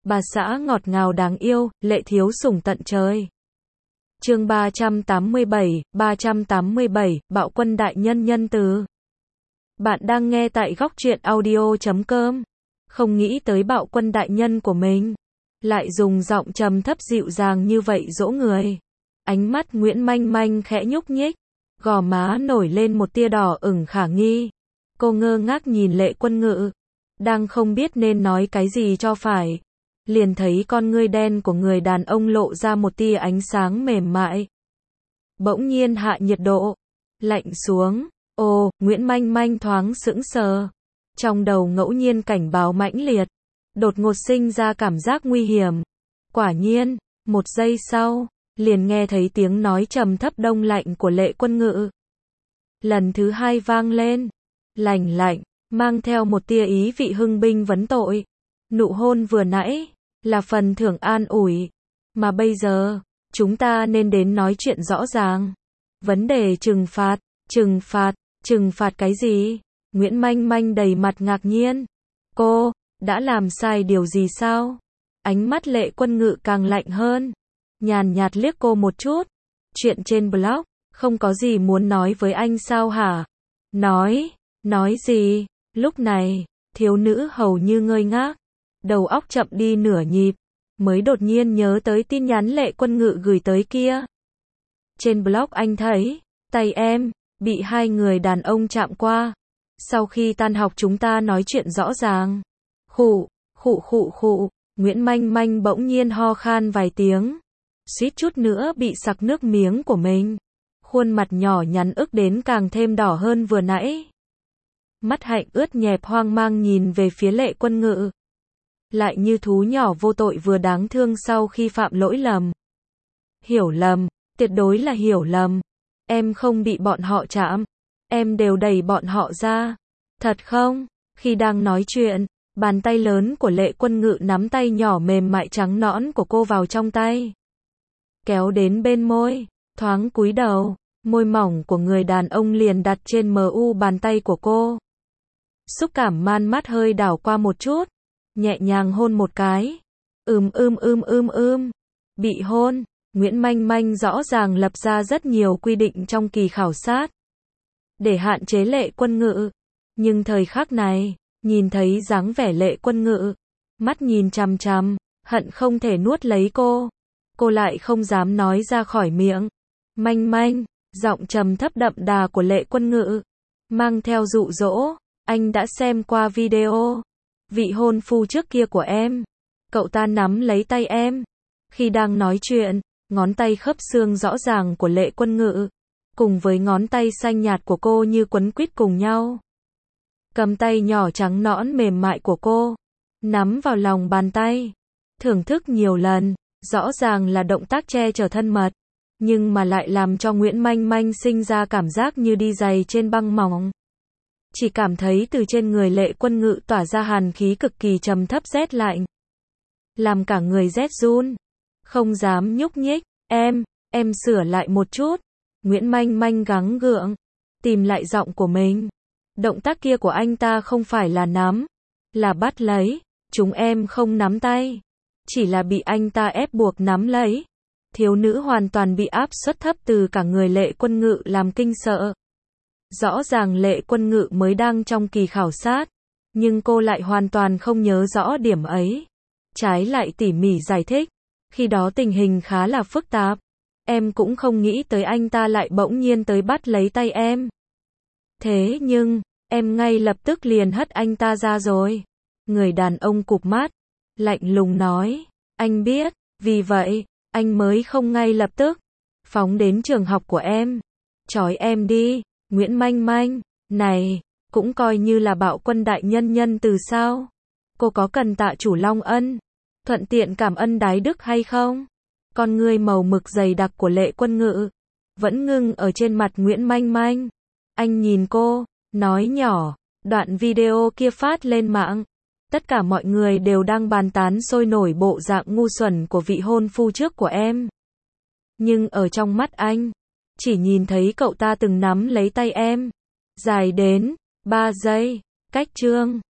bà xã ngọt ngào đáng yêu, lệ thiếu sủng tận trời. Chương 387, Bạo Quân đại nhân nhân từ. Bạn đang nghe tại góc truyện audio.com. Không nghĩ tới Bạo Quân đại nhân của mình lại dùng giọng trầm thấp dịu dàng như vậy dỗ người. Ánh mắt Nguyễn Manh Manh khẽ nhúc nhích, gò má nổi lên một tia đỏ ửng khả nghi. Cô ngơ ngác nhìn Lệ Quân Ngự, đang không biết nên nói cái gì cho phải. Liền thấy con ngươi đen của người đàn ông lộ ra một tia ánh sáng mềm mại. Bỗng nhiên hạ nhiệt độ, lạnh xuống. Ồ, Nguyễn Manh Manh thoáng sững sờ. Trong đầu ngẫu nhiên cảnh báo mãnh liệt, đột ngột sinh ra cảm giác nguy hiểm. Quả nhiên, một giây sau, liền nghe thấy tiếng nói trầm thấp đông lạnh của Lệ Quân Ngự. Lần thứ hai vang lên, lạnh lạnh, mang theo một tia ý vị hưng binh vấn tội. Nụ hôn vừa nãy là phần thưởng an ủi, mà bây giờ chúng ta nên đến nói chuyện rõ ràng. Vấn đề trừng phạt cái gì? Nguyễn Manh Manh đầy mặt ngạc nhiên. Cô đã làm sai điều gì sao? Ánh mắt Lệ Quân Ngự càng lạnh hơn, nhàn nhạt liếc cô một chút. Chuyện trên blog, không có gì muốn nói với anh sao hả? Nói gì? Lúc này, thiếu nữ hầu như ngơ ngác, đầu óc chậm đi nửa nhịp, mới đột nhiên nhớ tới tin nhắn Lệ Quân Ngự gửi tới kia. Trên blog anh thấy, tay em bị hai người đàn ông chạm qua. Sau khi tan học chúng ta nói chuyện rõ ràng. Khụ, Nguyễn Manh Manh bỗng nhiên ho khan vài tiếng, suýt chút nữa bị sặc nước miếng của mình. Khuôn mặt nhỏ nhắn ức đến càng thêm đỏ hơn vừa nãy. Mắt hạnh ướt nhẹp hoang mang nhìn về phía Lệ Quân Ngự. Lại như thú nhỏ vô tội vừa đáng thương sau khi phạm lỗi lầm. Hiểu lầm, tuyệt đối là hiểu lầm. Em không bị bọn họ chạm, em đều đẩy bọn họ ra. Thật không? Khi đang nói chuyện, bàn tay lớn của Lệ Quân Ngự nắm tay nhỏ mềm mại trắng nõn của cô vào trong tay, kéo đến bên môi, thoáng cúi đầu, môi mỏng của người đàn ông liền đặt trên bàn tay của cô. Xúc cảm man mát hơi đảo qua một chút, nhẹ nhàng hôn một cái. Bị hôn, Nguyễn Manh Manh rõ ràng lập ra rất nhiều quy định trong kỳ khảo sát để hạn chế Lệ Quân Ngự. Nhưng thời khắc này, nhìn thấy dáng vẻ Lệ Quân Ngự, mắt nhìn chằm chằm, hận không thể nuốt lấy cô lại không dám nói ra khỏi miệng. Manh Manh, giọng trầm thấp đậm đà của Lệ Quân Ngự, mang theo dụ dỗ, anh đã xem qua video vị hôn phu trước kia của em. Cậu ta nắm lấy tay em. Khi đang nói chuyện, ngón tay khớp xương rõ ràng của Lệ Quân Ngự cùng với ngón tay xanh nhạt của cô như quấn quýt cùng nhau. Cầm tay nhỏ trắng nõn mềm mại của cô, nắm vào lòng bàn tay, thưởng thức nhiều lần. Rõ ràng là động tác che chở thân mật, nhưng mà lại làm cho Nguyễn Manh Manh sinh ra cảm giác như đi giày trên băng mỏng. Chỉ cảm thấy từ trên người Lệ Quân Ngự tỏa ra hàn khí cực kỳ trầm thấp rét lạnh, làm cả người rét run, không dám nhúc nhích. Em sửa lại một chút. Nguyễn Manh Manh gắng gượng tìm lại giọng của mình. Động tác kia của anh ta không phải là nắm, là bắt lấy. Chúng em không nắm tay, chỉ là bị anh ta ép buộc nắm lấy. Thiếu nữ hoàn toàn bị áp suất thấp từ cả người Lệ Quân Ngự làm kinh sợ. Rõ ràng Lệ Quân Ngự mới đang trong kỳ khảo sát, nhưng cô lại hoàn toàn không nhớ rõ điểm ấy. Trái lại tỉ mỉ giải thích, khi đó tình hình khá là phức tạp. Em cũng không nghĩ tới anh ta lại bỗng nhiên tới bắt lấy tay em. Thế nhưng, em ngay lập tức liền hất anh ta ra rồi. Người đàn ông cụp mắt, lạnh lùng nói, anh biết, vì vậy, anh mới không ngay lập tức phóng đến trường học của em. Trói em đi. Nguyễn Manh Manh, này, cũng coi như là Bạo Quân đại nhân nhân từ sao? Cô có cần tạ chủ Long ân, thuận tiện cảm ơn đái đức hay không? Con ngươi màu mực dày đặc của Lệ Quân Ngự vẫn ngưng ở trên mặt Nguyễn Manh Manh. Anh nhìn cô, nói nhỏ. Đoạn video kia phát lên mạng, tất cả mọi người đều đang bàn tán sôi nổi bộ dạng ngu xuẩn của vị hôn phu trước của em. Nhưng ở trong mắt anh, chỉ nhìn thấy cậu ta từng nắm lấy tay em dài đến 3 giây. Cách chương